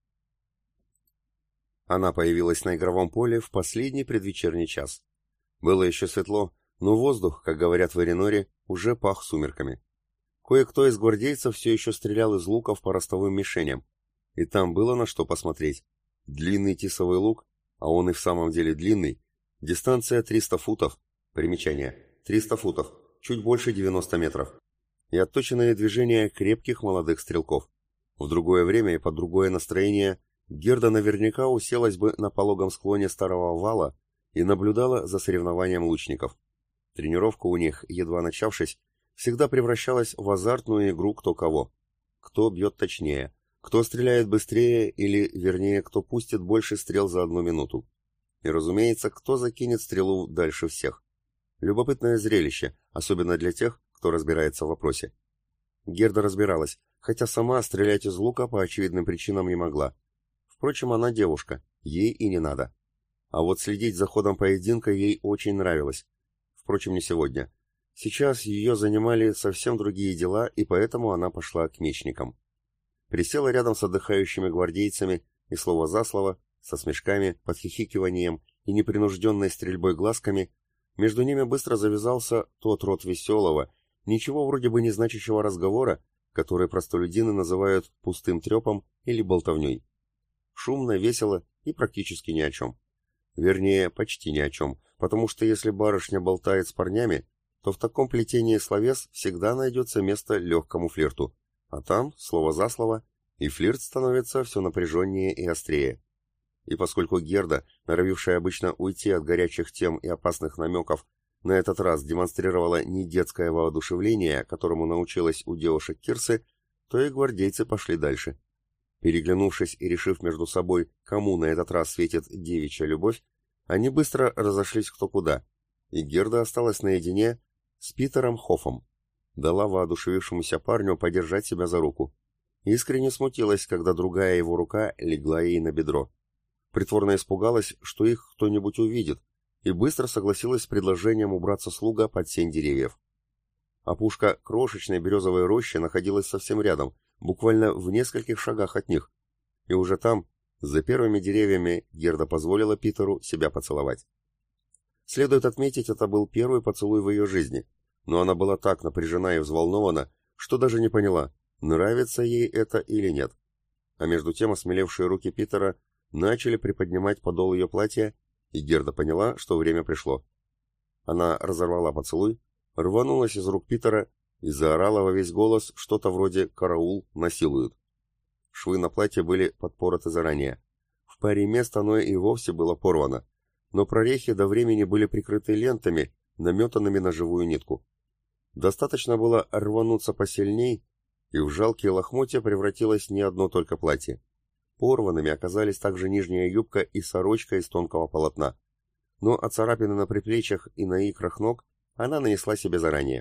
Она появилась на игровом поле в последний предвечерний час. Было еще светло, но воздух, как говорят в Эреноре, уже пах сумерками. Кое-кто из гвардейцев все еще стрелял из луков по ростовым мишеням, и там было на что посмотреть. Длинный тисовый лук, а он и в самом деле длинный, дистанция триста футов, примечание, триста футов, чуть больше девяноста метров, и отточенные движения крепких молодых стрелков. В другое время и под другое настроение Герда наверняка уселась бы на пологом склоне старого вала и наблюдала за соревнованием лучников. Тренировка у них, едва начавшись, всегда превращалась в азартную игру кто кого. Кто бьет точнее, кто стреляет быстрее или, вернее, кто пустит больше стрел за одну минуту. И, разумеется, кто закинет стрелу дальше всех. Любопытное зрелище, особенно для тех, кто разбирается в вопросе. Герда разбиралась, хотя сама стрелять из лука по очевидным причинам не могла. Впрочем, она девушка, ей и не надо. А вот следить за ходом поединка ей очень нравилось. Впрочем, не сегодня. Сейчас ее занимали совсем другие дела, и поэтому она пошла к мечникам. Присела рядом с отдыхающими гвардейцами и слово за слово, со смешками, подхихикиванием и непринужденной стрельбой глазками, между ними быстро завязался тот род веселого, ничего вроде бы не значащего разговора, который простолюдины называют пустым трепом или болтовней. Шумно, весело и практически ни о чем. Вернее, почти ни о чем, потому что если барышня болтает с парнями, то в таком плетении словес всегда найдется место легкому флирту, а там, слово за слово, и флирт становится все напряженнее и острее. И поскольку Герда, норовившая обычно уйти от горячих тем и опасных намеков, на этот раз демонстрировала не детское воодушевление, которому научилась у девушек Кирсы, то и гвардейцы пошли дальше. Переглянувшись и решив между собой, кому на этот раз светит девичья любовь, они быстро разошлись кто куда, и Герда осталась наедине с Питером Хоффом. Дала воодушевившемуся парню подержать себя за руку. Искренне смутилась, когда другая его рука легла ей на бедро. Притворно испугалась, что их кто-нибудь увидит, и быстро согласилась с предложением убраться с луга под сень деревьев. Опушка крошечной березовой рощи находилась совсем рядом, буквально в нескольких шагах от них, и уже там, за первыми деревьями, Герда позволила Питеру себя поцеловать. Следует отметить, это был первый поцелуй в ее жизни, но она была так напряжена и взволнована, что даже не поняла, нравится ей это или нет. А между тем осмелевшие руки Питера начали приподнимать подол ее платья, и Герда поняла, что время пришло. Она разорвала поцелуй, рванулась из рук Питера и заорала во весь голос что-то вроде «караул, насилуют». Швы на платье были подпороты заранее. В паре мест оно и вовсе было порвано, но прорехи до времени были прикрыты лентами, наметанными на живую нитку. Достаточно было рвануться посильней, и в жалкие лохмотья превратилось не одно только платье. Порванными оказались также нижняя юбка и сорочка из тонкого полотна. Но от царапины на предплечьях и на икрах ног она нанесла себе заранее.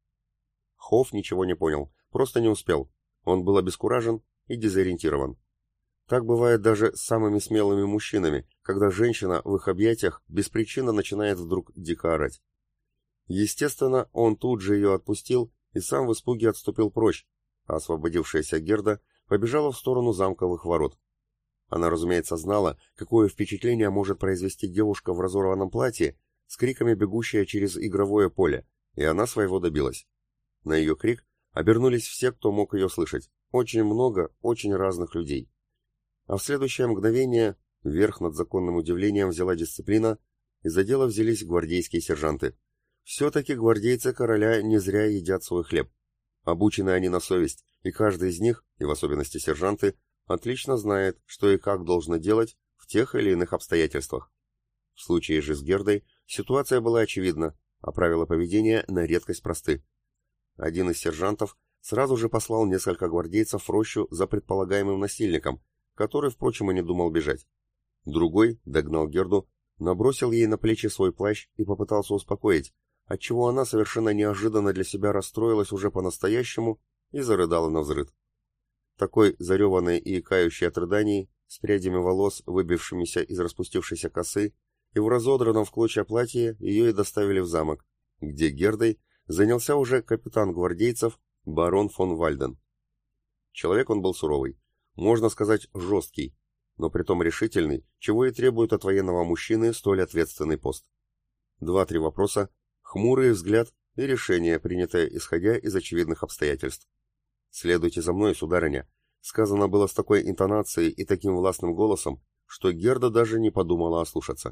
Хофф ничего не понял, просто не успел. Он был обескуражен и дезориентирован. Так бывает даже с самыми смелыми мужчинами, когда женщина в их объятиях беспричинно начинает вдруг дико орать. Естественно, он тут же ее отпустил и сам в испуге отступил прочь, а освободившаяся Герда побежала в сторону замковых ворот. Она, разумеется, знала, какое впечатление может произвести девушка в разорванном платье, с криками бегущая через игровое поле, и она своего добилась. На ее крик обернулись все, кто мог ее слышать. Очень много, очень разных людей. А в следующее мгновение верх над законным удивлением взяла дисциплина, и за дело взялись гвардейские сержанты. Все-таки гвардейцы короля не зря едят свой хлеб. Обучены они на совесть, и каждый из них, и в особенности сержанты, отлично знает, что и как должно делать в тех или иных обстоятельствах. В случае же с Гердой ситуация была очевидна, а правила поведения на редкость просты. Один из сержантов сразу же послал несколько гвардейцев в рощу за предполагаемым насильником, который, впрочем, и не думал бежать. Другой догнал Герду, набросил ей на плечи свой плащ и попытался успокоить, отчего она совершенно неожиданно для себя расстроилась уже по-настоящему и зарыдала навзрыд. такой зареванной и икающей от рыданий, с прядями волос, выбившимися из распустившейся косы, и в разодранном в клочья платье ее и доставили в замок, где Гердой занялся уже капитан гвардейцев барон фон Вальден. Человек он был суровый, можно сказать, жесткий, но притом решительный, чего и требует от военного мужчины столь ответственный пост. Два-три вопроса, хмурый взгляд и решение, принятое исходя из очевидных обстоятельств. «Следуйте за мной, сударыня», сказано было с такой интонацией и таким властным голосом, что Герда даже не подумала ослушаться.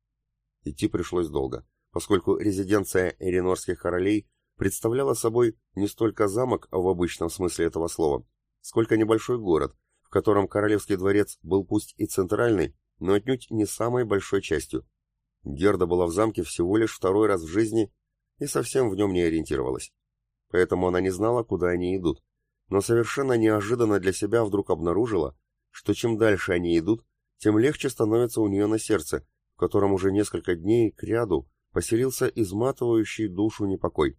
Идти пришлось долго, поскольку резиденция эринорских королей представляла собой не столько замок в обычном смысле этого слова, сколько небольшой город, в котором королевский дворец был пусть и центральный, но отнюдь не самой большой частью. Герда была в замке всего лишь второй раз в жизни и совсем в нем не ориентировалась. Поэтому она не знала, куда они идут, но совершенно неожиданно для себя вдруг обнаружила, что чем дальше они идут, тем легче становится у нее на сердце, в котором уже несколько дней кряду поселился изматывающий душу непокой.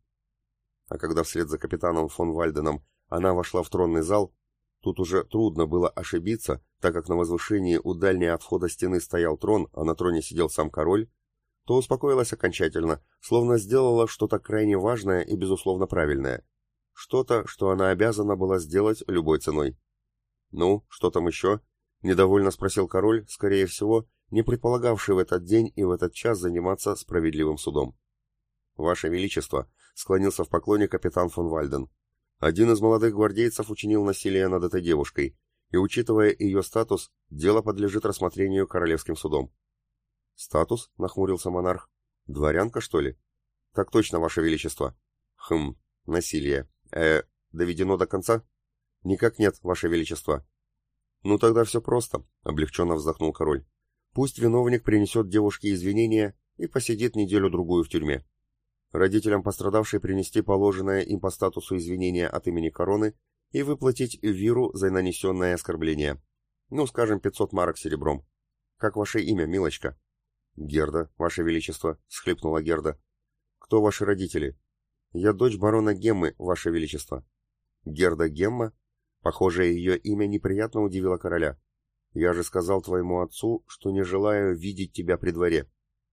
А когда вслед за капитаном фон Вальденом она вошла в тронный зал, тут уже трудно было ошибиться, так как на возвышении у дальней от входа стены стоял трон, а на троне сидел сам король, то успокоилась окончательно, словно сделала что-то крайне важное и безусловно правильное. Что-то, что она обязана была сделать любой ценой. «Ну, что там еще?» — недовольно спросил король, скорее всего, не предполагавший в этот день и в этот час заниматься справедливым судом. «Ваше Величество», — склонился в поклоне капитан фон Вальден, — «один из молодых гвардейцев учинил насилие над этой девушкой, и, учитывая ее статус, дело подлежит рассмотрению королевским судом». «Статус?» — нахмурился монарх. «Дворянка, что ли?» «Так точно, Ваше Величество». «Хм, насилие. Э, доведено до конца?» «Никак нет, Ваше Величество». «Ну тогда все просто», — облегченно вздохнул король. «Пусть виновник принесет девушке извинения и посидит неделю-другую в тюрьме. Родителям пострадавшей принести положенное им по статусу извинения от имени короны и выплатить Виру за нанесенное оскорбление. Ну, скажем, пятьсот марок серебром. Как ваше имя, милочка?» «Герда, Ваше Величество», — всхлипнула Герда. «Кто ваши родители?» «Я дочь барона Геммы, Ваше Величество». «Герда Гемма?» Похоже, ее имя неприятно удивило короля. «Я же сказал твоему отцу, что не желаю видеть тебя при дворе».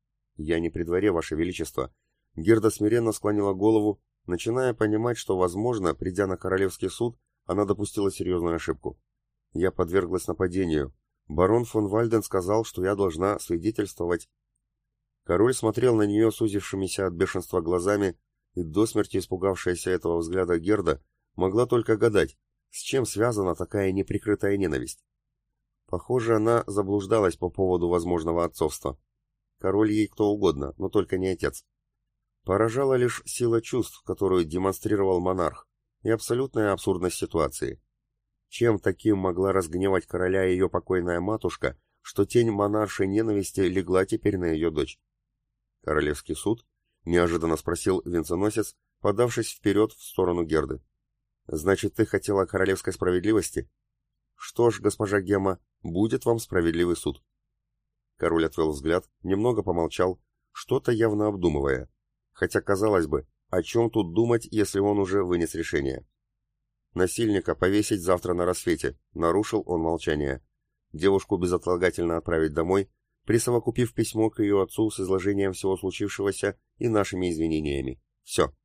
«Я не при дворе, Ваше Величество». Герда смиренно склонила голову, начиная понимать, что, возможно, придя на королевский суд, она допустила серьезную ошибку. «Я подверглась нападению. Барон фон Вальден сказал, что я должна свидетельствовать». Король смотрел на нее сузившимися от бешенства глазами, и до смерти испугавшаяся этого взгляда Герда могла только гадать, с чем связана такая неприкрытая ненависть. Похоже, она заблуждалась по поводу возможного отцовства. Король ей кто угодно, но только не отец. Поражала лишь сила чувств, которую демонстрировал монарх, и абсолютная абсурдность ситуации. Чем таким могла разгневать короля ее покойная матушка, что тень монаршей ненависти легла теперь на ее дочь? «Королевский суд?» — неожиданно спросил венценосец, подавшись вперед в сторону Герды. «Значит, ты хотела королевской справедливости? Что ж, госпожа Гемма, будет вам справедливый суд». Король отвел взгляд, немного помолчал, что-то явно обдумывая. Хотя, казалось бы, о чем тут думать, если он уже вынес решение? «Насильника повесить завтра на рассвете», — нарушил он молчание. «Девушку безотлагательно отправить домой, присовокупив письмо к ее отцу с изложением всего случившегося и нашими извинениями. Все».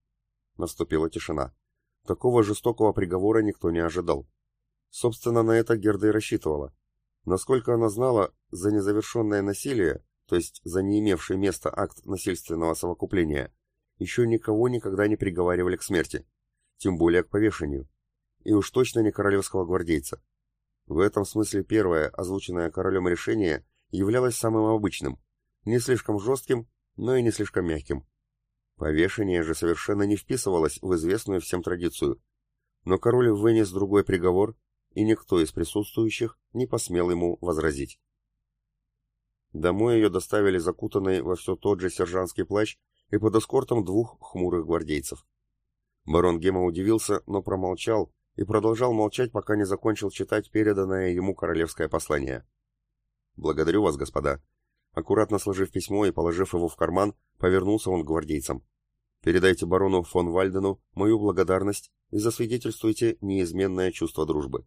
Наступила тишина. Такого жестокого приговора никто не ожидал. Собственно, на это Герда и рассчитывала. Насколько она знала, за незавершенное насилие, то есть за не имевший места акт насильственного совокупления, еще никого никогда не приговаривали к смерти, тем более к повешению. И уж точно не королевского гвардейца. В этом смысле первое, озвученное королем решение, являлось самым обычным, не слишком жестким, но и не слишком мягким. Повешение же совершенно не вписывалось в известную всем традицию. Но король вынес другой приговор, и никто из присутствующих не посмел ему возразить. Домой ее доставили закутанной во все тот же сержантский плащ и под эскортом двух хмурых гвардейцев. Барон Гемма удивился, но промолчал и продолжал молчать, пока не закончил читать переданное ему королевское послание. «Благодарю вас, господа». Аккуратно сложив письмо и положив его в карман, повернулся он к гвардейцам. Передайте барону фон Вальдену мою благодарность и засвидетельствуйте неизменное чувство дружбы».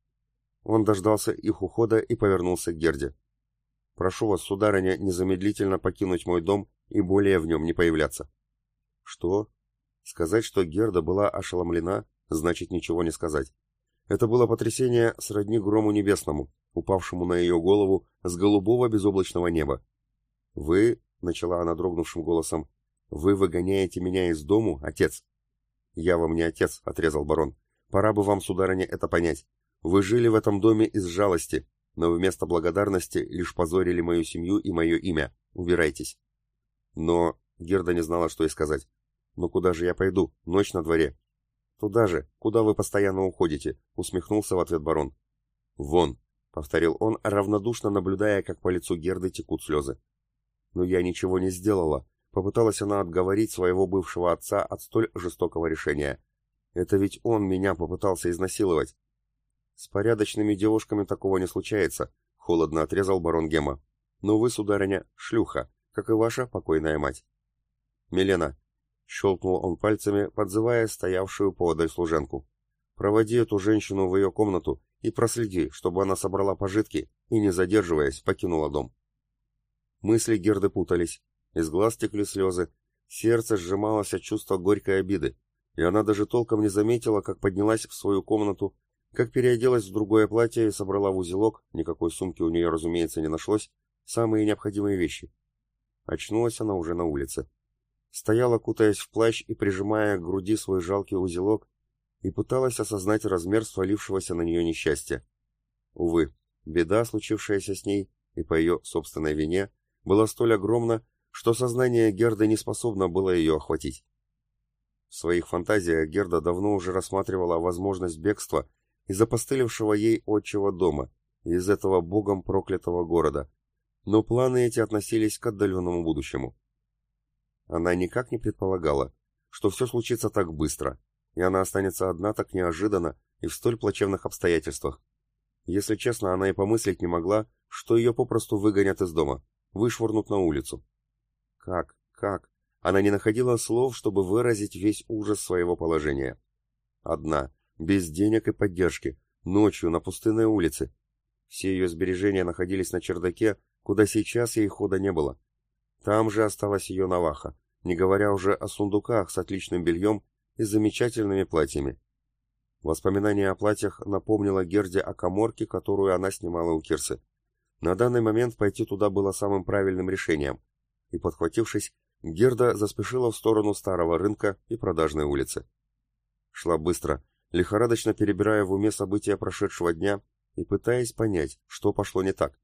Он дождался их ухода и повернулся к Герде. «Прошу вас, сударыня, незамедлительно покинуть мой дом и более в нем не появляться». Что? Сказать, что Герда была ошеломлена, значит ничего не сказать. Это было потрясение сродни грому небесному, упавшему на ее голову с голубого безоблачного неба. «Вы, — начала она дрогнувшим голосом, — вы выгоняете меня из дому, отец?» «Я вам не отец, — отрезал барон. — Пора бы вам, сударыня, это понять. Вы жили в этом доме из жалости, но вместо благодарности лишь позорили мою семью и мое имя. Убирайтесь». «Но...» — Герда не знала, что и сказать. «Но куда же я пойду? Ночь на дворе». «Туда же, куда вы постоянно уходите», — усмехнулся в ответ барон. «Вон», — повторил он, равнодушно наблюдая, как по лицу Герды текут слезы. «Но я ничего не сделала», — попыталась она отговорить своего бывшего отца от столь жестокого решения. «Это ведь он меня попытался изнасиловать». «С порядочными девушками такого не случается», — холодно отрезал барон Гема. «Но вы, сударыня, шлюха, как и ваша покойная мать». «Милена», — щелкнул он пальцами, подзывая стоявшую поодаль служенку, — «проводи эту женщину в ее комнату и проследи, чтобы она собрала пожитки и, не задерживаясь, покинула дом». Мысли Герды путались, из глаз текли слезы, сердце сжималось от чувства горькой обиды, и она даже толком не заметила, как поднялась в свою комнату, как переоделась в другое платье и собрала в узелок, никакой сумки у нее, разумеется, не нашлось, самые необходимые вещи. Очнулась она уже на улице. Стояла, кутаясь в плащ и прижимая к груди свой жалкий узелок, и пыталась осознать размер свалившегося на нее несчастья. Увы, беда, случившаяся с ней, и по ее собственной вине, была столь огромна, что сознание Герды не способно было ее охватить. В своих фантазиях Герда давно уже рассматривала возможность бегства из опостылевшего ей отчего дома, из этого богом проклятого города, но планы эти относились к отдаленному будущему. Она никак не предполагала, что все случится так быстро, и она останется одна так неожиданно и в столь плачевных обстоятельствах. Если честно, она и помыслить не могла, что ее попросту выгонят из дома, вышвырнут на улицу. Как? Как? Она не находила слов, чтобы выразить весь ужас своего положения. Одна, без денег и поддержки, ночью на пустынной улице. Все ее сбережения находились на чердаке, куда сейчас ей хода не было. Там же осталась ее наваха, не говоря уже о сундуках с отличным бельем и замечательными платьями. Воспоминание о платьях напомнило Герде о каморке, которую она снимала у Кирсы. На данный момент пойти туда было самым правильным решением, и, подхватившись, Герда заспешила в сторону старого рынка и продажной улицы. Шла быстро, лихорадочно перебирая в уме события прошедшего дня и пытаясь понять, что пошло не так.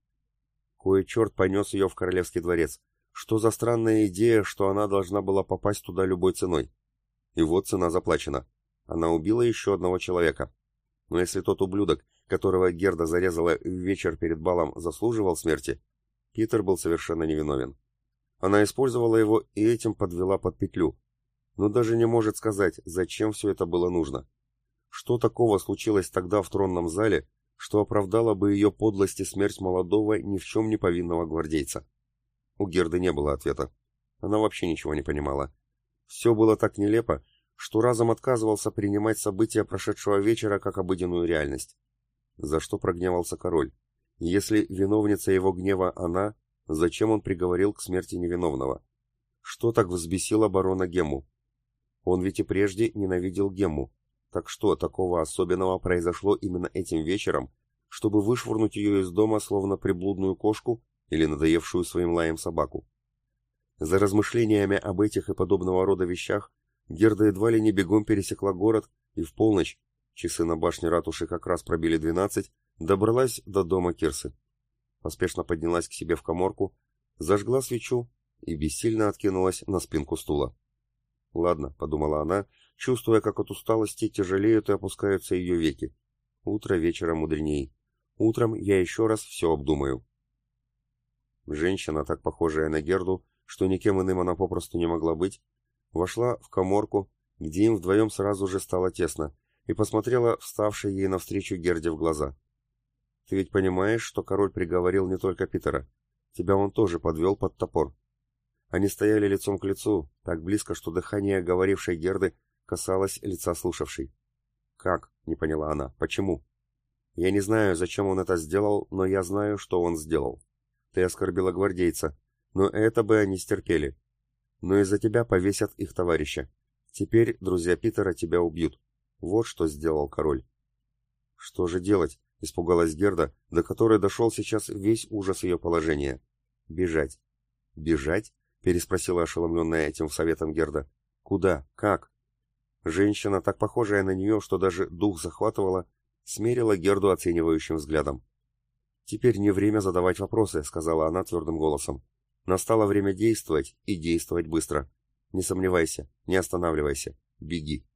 Кой черт понес ее в королевский дворец? Что за странная идея, что она должна была попасть туда любой ценой? И вот цена заплачена. Она убила еще одного человека. Но если тот ублюдок, которого Герда зарезала в вечер перед балом, заслуживал смерти, Питер был совершенно невиновен. Она использовала его и этим подвела под петлю. Но даже не может сказать, зачем все это было нужно. Что такого случилось тогда в тронном зале, что оправдало бы ее подлость и смерть молодого, ни в чем не повинного гвардейца? У Герды не было ответа. Она вообще ничего не понимала. Все было так нелепо, что разом отказывался принимать события прошедшего вечера как обыденную реальность. За что прогневался король? Если виновница его гнева она, зачем он приговорил к смерти невиновного? Что так взбесило барона Гемму? Он ведь и прежде ненавидел Гемму. Так что такого особенного произошло именно этим вечером, чтобы вышвырнуть ее из дома словно приблудную кошку или надоевшую своим лаем собаку? За размышлениями об этих и подобного рода вещах Герда едва ли не бегом пересекла город и в полночь, часы на башне ратуши как раз пробили двенадцать, добралась до дома Кирсы. Поспешно поднялась к себе в каморку, зажгла свечу и бессильно откинулась на спинку стула. «Ладно», — подумала она, чувствуя, как от усталости тяжелеют и опускаются ее веки. «Утро вечера мудреней. Утром я еще раз все обдумаю». Женщина, так похожая на Герду, что никем иным она попросту не могла быть, вошла в каморку, где им вдвоем сразу же стало тесно, и посмотрела вставшей ей навстречу Герде в глаза. «Ты ведь понимаешь, что король приговорил не только Питера. Тебя он тоже подвел под топор». Они стояли лицом к лицу, так близко, что дыхание говорившей Герды касалось лица слушавшей. «Как?» — не поняла она. «Почему?» «Я не знаю, зачем он это сделал, но я знаю, что он сделал. Ты оскорбила гвардейца, но это бы они стерпели. Но из-за тебя повесят их товарища. Теперь друзья Питера тебя убьют. Вот что сделал король». «Что же делать?» — испугалась Герда, до которой дошел сейчас весь ужас ее положения. «Бежать». «Бежать?» — переспросила ошеломленная этим советом Герда. «Куда? Как?» Женщина, так похожая на нее, что даже дух захватывала, смерила Герду оценивающим взглядом. «Теперь не время задавать вопросы», — сказала она твердым голосом. «Настало время действовать, и действовать быстро. Не сомневайся, не останавливайся. Беги».